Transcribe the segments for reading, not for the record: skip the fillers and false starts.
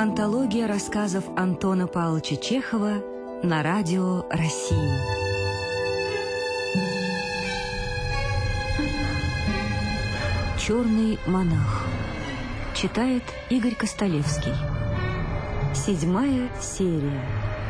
Антология рассказов Антона Павловича Чехова на радио России. «Черный монах». Читает Игорь Костолевский. 7-я серия.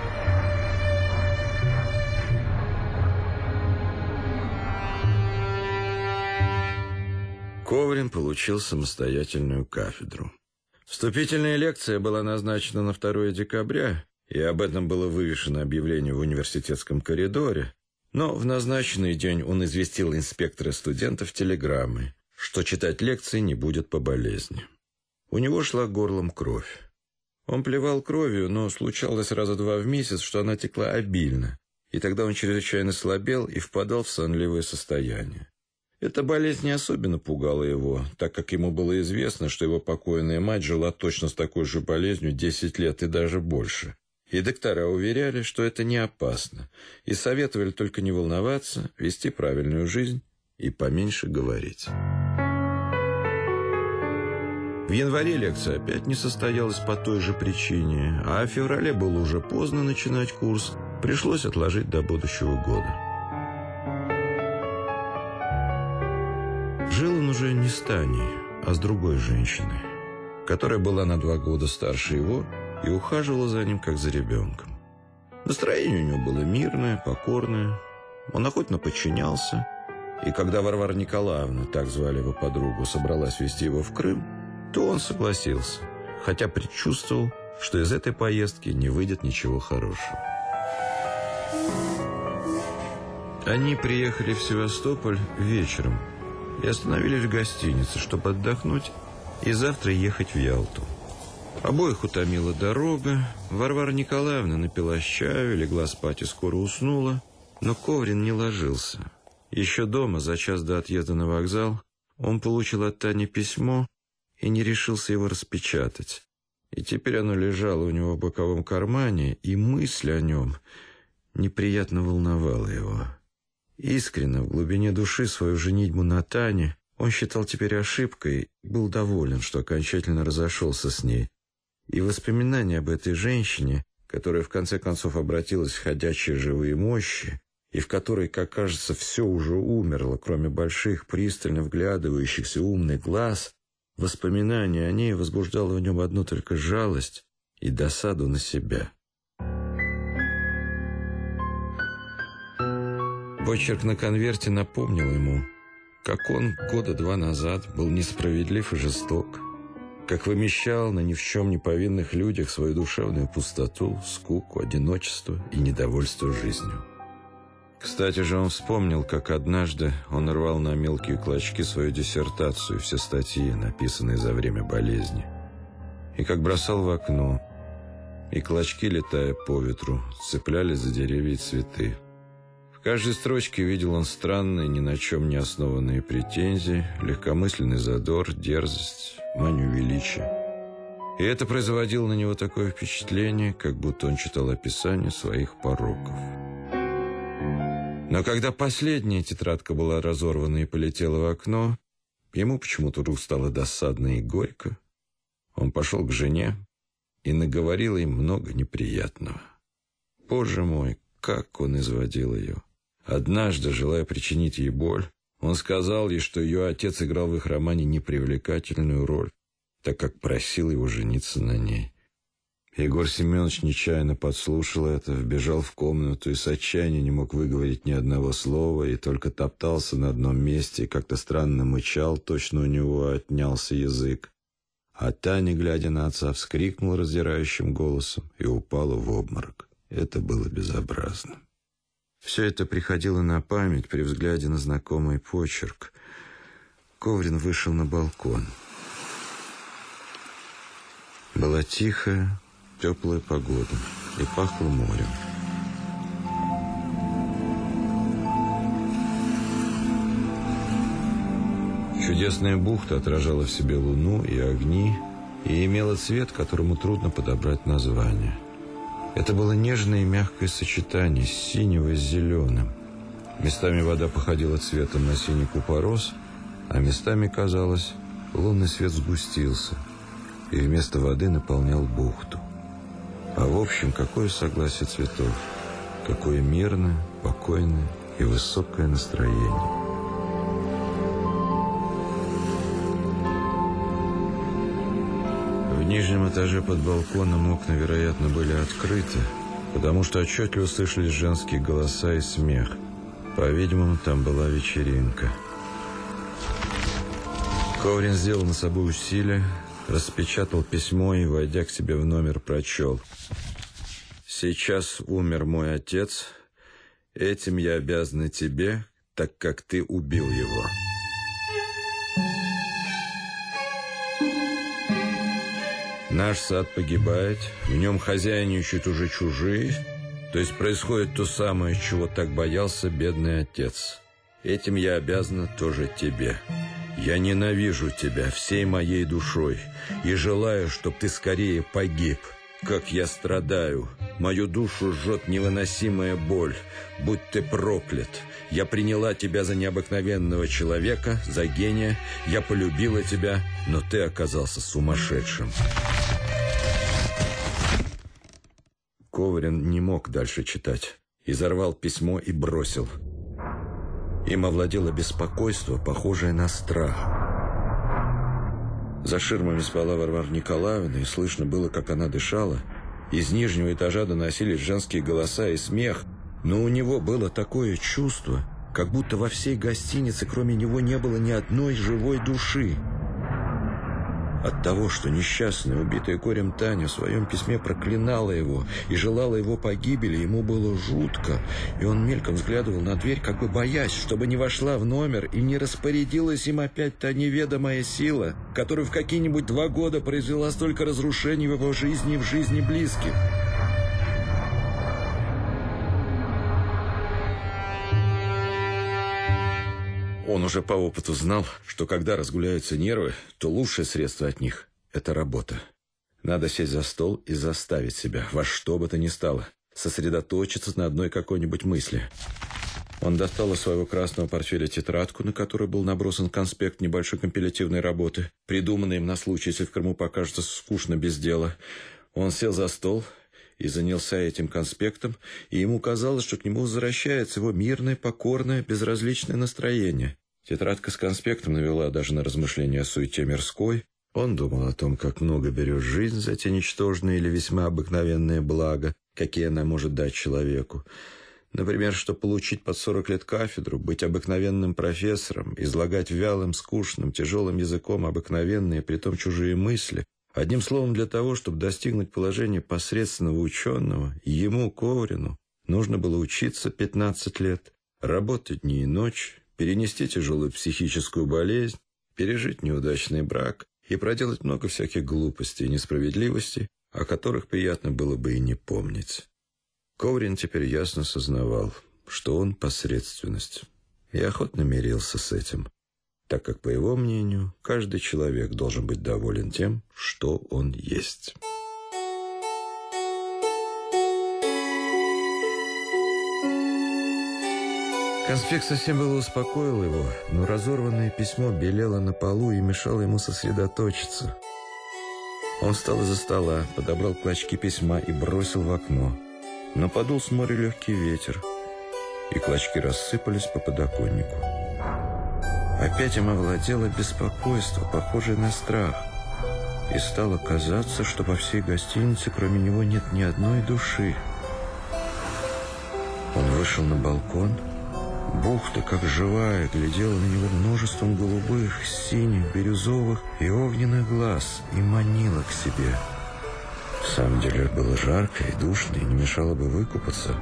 Коврин получил самостоятельную кафедру. Вступительная лекция была назначена на 2 декабря, и об этом было вывешено объявление в университетском коридоре, но в назначенный день он известил инспектора студентов телеграммой, что читать лекции не будет по болезни. У него шла горлом кровь. Он плевал кровью, но случалось раза 2 в месяц, что она текла обильно, и тогда он чрезвычайно слабел и впадал в сонливое состояние. Эта болезнь не особенно пугала его, так как ему было известно, что его покойная мать жила точно с такой же болезнью 10 лет и даже больше. И доктора уверяли, что это не опасно, и советовали только не волноваться, вести правильную жизнь и поменьше говорить. В январе лекция опять не состоялась по той же причине, а в феврале было уже поздно начинать курс, пришлось отложить до будущего года. Жил он уже не с Таней, а с другой женщиной, которая была на 2 года старше его и ухаживала за ним, как за ребенком. Настроение у него было мирное, покорное, он охотно подчинялся, и когда Варвара Николаевна, так звали его подругу, собралась везти его в Крым, то он согласился, хотя предчувствовал, что из этой поездки не выйдет ничего хорошего. Они приехали в Севастополь вечером и остановились в гостинице, чтобы отдохнуть и завтра ехать в Ялту. Обоих утомила дорога. Варвара Николаевна напилась чаю, легла спать и скоро уснула, но Коврин не ложился. Еще дома, за час до отъезда на вокзал, он получил от Тани письмо и не решился его распечатать. И теперь оно лежало у него в боковом кармане, и мысль о нем неприятно волновала его. Искренне, в глубине души, свою женитьбу на Тане он считал теперь ошибкой и был доволен, что окончательно разошелся с ней. И воспоминания об этой женщине, которая в конце концов обратилась в ходячие живые мощи, и в которой, как кажется, все уже умерло, кроме больших, пристально вглядывающихся умных глаз, воспоминание о ней возбуждало в нем одну только жалость и досаду на себя. Почерк на конверте напомнил ему, как он 2 года назад был несправедлив и жесток, как вымещал на ни в чем не повинных людях свою душевную пустоту, скуку, одиночество и недовольство жизнью. Кстати же, он вспомнил, как однажды он рвал на мелкие клочки свою диссертацию, все статьи, написанные за время болезни, и как бросал в окно, и клочки, летая по ветру, цеплялись за деревья и цветы. В каждой строчке видел он странные, ни на чем не основанные претензии, легкомысленный задор, дерзость, манию величия. И это производило на него такое впечатление, как будто он читал описание своих пороков. Но когда последняя тетрадка была разорвана и полетела в окно, ему почему-то вдруг стало досадно и горько. Он пошел к жене и наговорил ей много неприятного. Боже мой, как он изводил ее! Однажды, желая причинить ей боль, он сказал ей, что ее отец играл в их романе непривлекательную роль, так как просил его жениться на ней. Егор Семенович нечаянно подслушал это, вбежал в комнату и с отчаяния не мог выговорить ни одного слова, и только топтался на одном месте и как-то странно мычал, точно у него отнялся язык. А Таня, глядя на отца, вскрикнула раздирающим голосом и упала в обморок. Это было безобразно. Все это приходило на память при взгляде на знакомый почерк. Коврин вышел на балкон. Была тихая, теплая погода и пахло морем. Чудесная бухта отражала в себе луну и огни и имела цвет, которому трудно подобрать название. Это было нежное и мягкое сочетание синего с зеленым. Местами вода походила цветом на синий купорос, а местами, казалось, лунный свет сгустился, и вместо воды наполнял бухту. А в общем, какое согласие цветов, какое мирное, покойное и высокое настроение. В нижнем этаже под балконом окна, вероятно, были открыты, потому что отчетливо слышались женские голоса и смех. По-видимому, там была вечеринка. Коврин сделал над собой усилие, распечатал письмо и, войдя к себе в номер, прочел: «Сейчас умер мой отец. Этим я обязан тебе, так как ты убил его». Наш сад погибает, в нем хозяйничают уже чужие, то есть происходит то самое, чего так боялся бедный отец. Этим я обязана тоже тебе. Я ненавижу тебя всей моей душой и желаю, чтобы ты скорее погиб. Как я страдаю, мою душу жжет невыносимая боль. Будь ты проклят. Я приняла тебя за необыкновенного человека, за гения. Я полюбила тебя, но ты оказался сумасшедшим. Коврин не мог дальше читать. Изорвал письмо и бросил. Им овладело беспокойство, похожее на страх. За ширмами спала Варвара Николаевна, и слышно было, как она дышала. Из нижнего этажа доносились женские голоса и смех, но у него было такое чувство, как будто во всей гостинице кроме него не было ни одной живой души. От того, что несчастная, убитая горем Таня в своем письме проклинала его и желала его погибели, ему было жутко, и он мельком взглядывал на дверь, как бы боясь, чтобы не вошла в номер и не распорядилась им опять та неведомая сила, которая в какие-нибудь 2 года произвела столько разрушений в его жизни и в жизни близких. Он уже по опыту знал, что когда разгуляются нервы, то лучшее средство от них – это работа. Надо сесть за стол и заставить себя, во что бы то ни стало, сосредоточиться на одной какой-нибудь мысли. Он достал из своего красного портфеля тетрадку, на которой был набросан конспект небольшой компилятивной работы, придуманный им на случай, если в Крыму покажется скучно без дела. Он сел за стол и занялся этим конспектом, и ему казалось, что к нему возвращается его мирное, покорное, безразличное настроение. Тетрадка с конспектом навела даже на размышления о суете мирской. Он думал о том, как много берет жизнь за те ничтожные или весьма обыкновенные блага, какие она может дать человеку. Например, что получить под 40 лет кафедру, быть обыкновенным профессором, излагать вялым, скучным, тяжелым языком обыкновенные, притом чужие мысли. Одним словом, для того, чтобы достигнуть положения посредственного ученого, ему, Коврину, нужно было учиться 15 лет, работать дни и ночи, перенести тяжелую психическую болезнь, пережить неудачный брак и проделать много всяких глупостей и несправедливостей, о которых приятно было бы и не помнить. Коврин теперь ясно сознавал, что он посредственность, и охотно мирился с этим, так как, по его мнению, каждый человек должен быть доволен тем, что он есть. Конспект совсем было успокоил его, но разорванное письмо белело на полу и мешало ему сосредоточиться. Он встал из-за стола, подобрал клочки письма и бросил в окно. Но подул с моря легкий ветер, и клочки рассыпались по подоконнику. Опять им овладело беспокойство, похожее на страх, и стало казаться, что во всей гостинице кроме него нет ни одной души. Он вышел на балкон. Бухта, как живая, глядела на него множеством голубых, синих, бирюзовых и огненных глаз и манила к себе. В самом деле было жарко и душно, и не мешало бы выкупаться.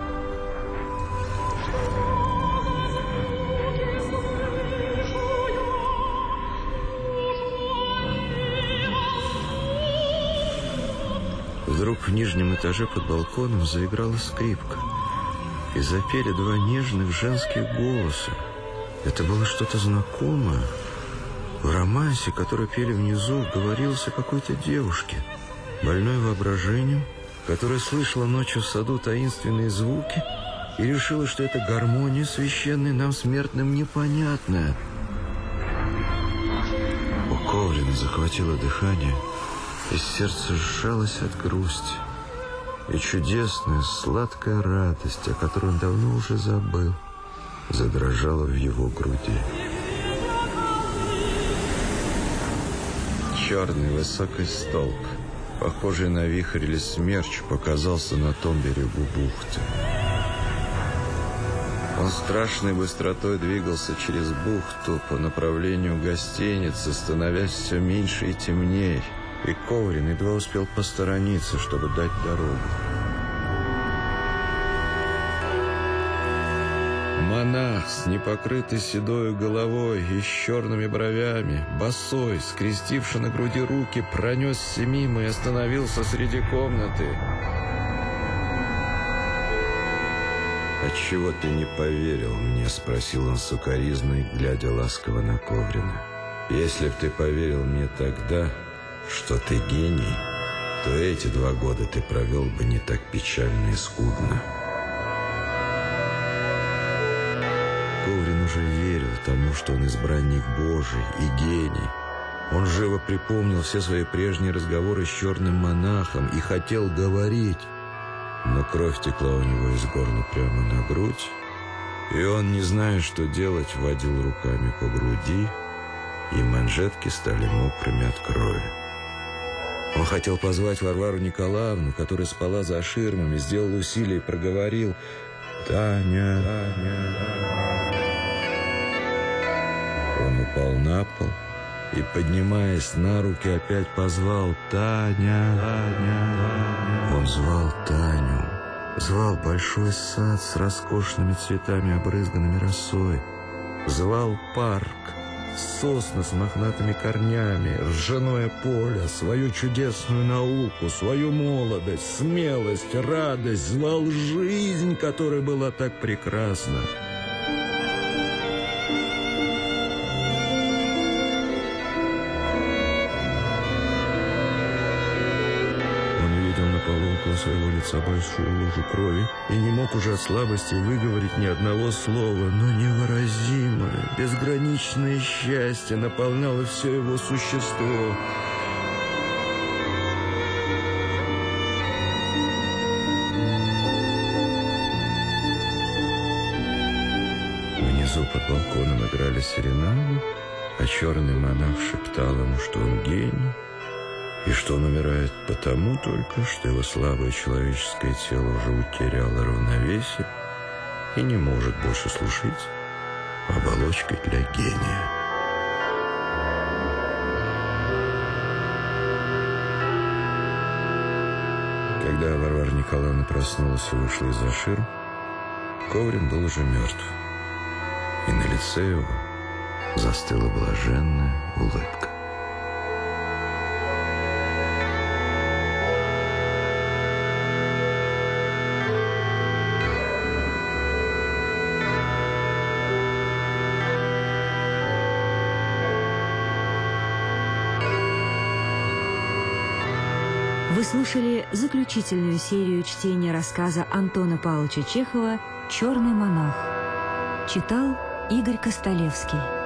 Вдруг в нижнем этаже под балконом заиграла скрипка, и запели 2 нежных женских голоса. Это было что-то знакомое. В романсе, который пели внизу, говорилось о какой-то девушке, больной воображением, которая слышала ночью в саду таинственные звуки и решила, что это гармония священная нам, смертным, непонятная. У Коврина захватило дыхание, и сердце сжалось от грусти. И чудесная, сладкая радость, о которой он давно уже забыл, задрожала в его груди. Черный высокий столб, похожий на вихрь или смерч, показался на том берегу бухты. Он страшной быстротой двигался через бухту по направлению гостиницы, становясь все меньше и темнее, и Коврин едва успел посторониться, чтобы дать дорогу. Монах с непокрытой седой головой и с черными бровями, босой, скрестивший на груди руки, пронесся мимо и остановился среди комнаты. «Отчего ты не поверил мне?» — спросил он с укоризной, глядя ласково на Коврина. «Если б ты поверил мне тогда, что ты гений, то эти 2 года ты провел бы не так печально и скудно». Коврин уже верил тому, что он избранник Божий и гений. Он живо припомнил все свои прежние разговоры с черным монахом и хотел говорить, но кровь текла у него из горла прямо на грудь, и он, не зная, что делать, водил руками по груди, и манжетки стали мокрыми от крови. Он хотел позвать Варвару Николаевну, которая спала за ширмами, сделал усилие и проговорил: «Таня, Таня». Он упал на пол и, поднимаясь на руки, опять позвал: «Таня, Таня». Он звал Таню, звал большой сад с роскошными цветами, обрызганными росой, звал парк, сосны с мохнатыми корнями, ржаное поле, свою чудесную науку, свою молодость, смелость, радость, звал жизнь, которая была так прекрасна. Около своего лица большую лужу крови и не мог уже от слабости выговорить ни одного слова, но невыразимое, безграничное счастье наполняло все его существо. Внизу под балконом играли серенаду, а черный монах шептал ему, что он гений, и что он умирает потому только, что его слабое человеческое тело уже утеряло равновесие и не может больше служить оболочкой для гения. Когда Варвара Николаевна проснулась и вышла из-за ширм, Коврин был уже мертв, и на лице его застыла блаженная улыбка. Вы слушали заключительную серию чтения рассказа Антона Павловича Чехова «Черный монах». Читал Игорь Костолевский.